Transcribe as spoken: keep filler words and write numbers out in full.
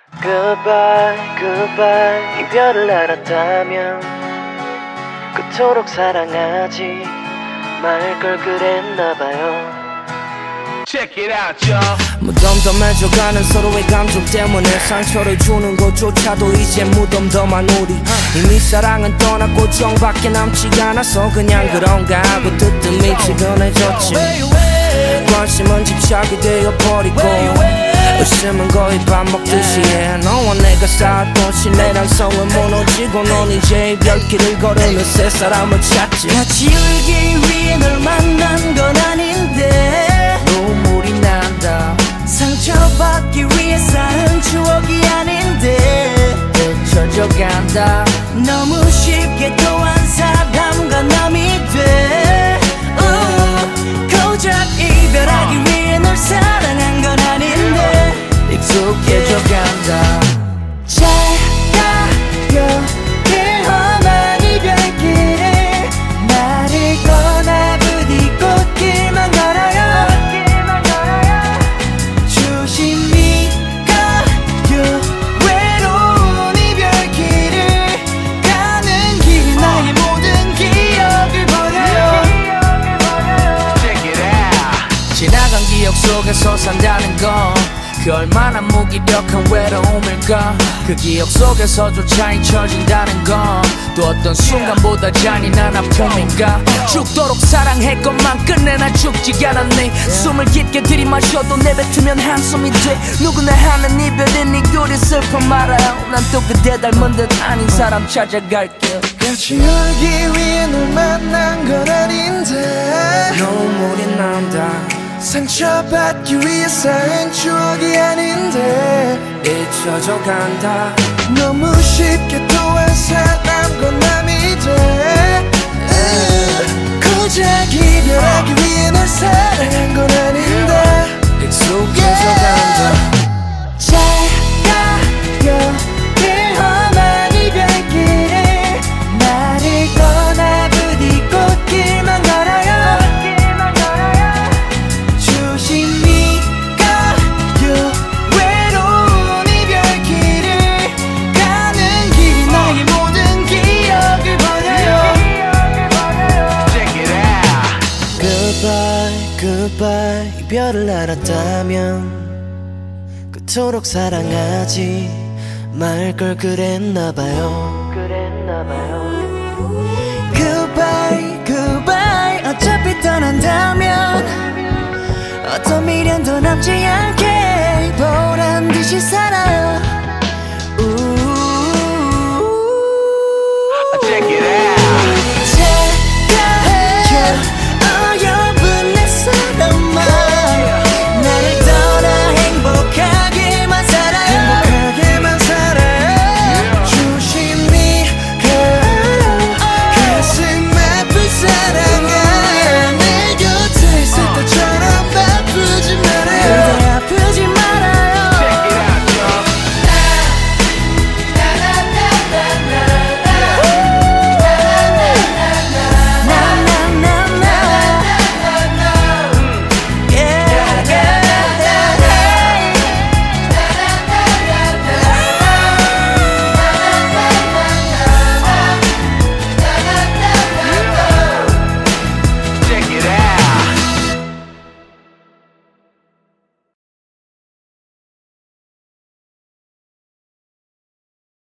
Goodbye, goodbye. 이별을 알았다면 그토록 사랑하지 말 걸 그랬나봐요. Check it out, y'all. 무덤덤해져가는 서로의 감정 때문에 상처를 주는 것조차도 이제 무덤덤한 우리. 이미 사랑은 떠났고 정밖에 남지 않아서 그냥 그런가 하고 뜨뜻미지근해졌지. 관심은 집착이 되어버리고 웃음은 거의 밥 먹듯이 해. 너와 내가 쌓았던 신뢰랑 성은 무너지고 넌 이제 이별길을 걸으며 새 사람을 찾지. 같이 울기 위해 널 만난 건 아닌데 눈물이 난다. 상처받기 위해 쌓은 추억이 아닌데 잊혀져 간다. 너무 쉽게 또 한 사람과 남이 돼. uh, 고작 이별하기 위해 널 사랑한 건 아닌데 익숙해져 간다. 잘 가요 그 험한 이별길을 나를 꺼내 부디 꽃길만 걸어요. 조심히 가요 외로운 이별길을 가는 길 나의 모든 기억을 버려요. Check it out. 지나간 기억 속에서 산다는 건 그 얼마나 무기력한 외로움일까. 그 기억 속에서조차 잊혀진다는 건 또 어떤 순간보다 잔인한 아픔인가. 죽도록 사랑했건만 끝내 나 죽지 않았네. 숨을 깊게 들이마셔도 내뱉으면 한숨이 돼. 누구나 하는 이별은 이유리 슬퍼 말아요. 난 또 그대 닮은 듯 아닌 사람 찾아갈게. 같이 울기 위해 널 만난 건 아닌데 눈물이 난다. 상처받기 위해 쌓은 추억이 아닌데 잊혀져 간다. 너무 쉽게 또 한 사람과 남이 돼. uh, 고작 이별하기 위해 널 사랑한 건 아닌데 익숙해져 간다. 잘 가요 그 험한 이별길을 나를 꺼내 부디 꽃길만 걸어요. 조심히 가요 외로운 이별길을 가는 길 나의 모든 기억을 버려요. Check it out. Goodbye, goodbye. 이별을 알았다면 그토록 사랑하지 말 걸 그랬나봐요. 그랬나봐요. Goodbye, goodbye. 어차피 떠난다면 어떤 미련도 남지 않게 보란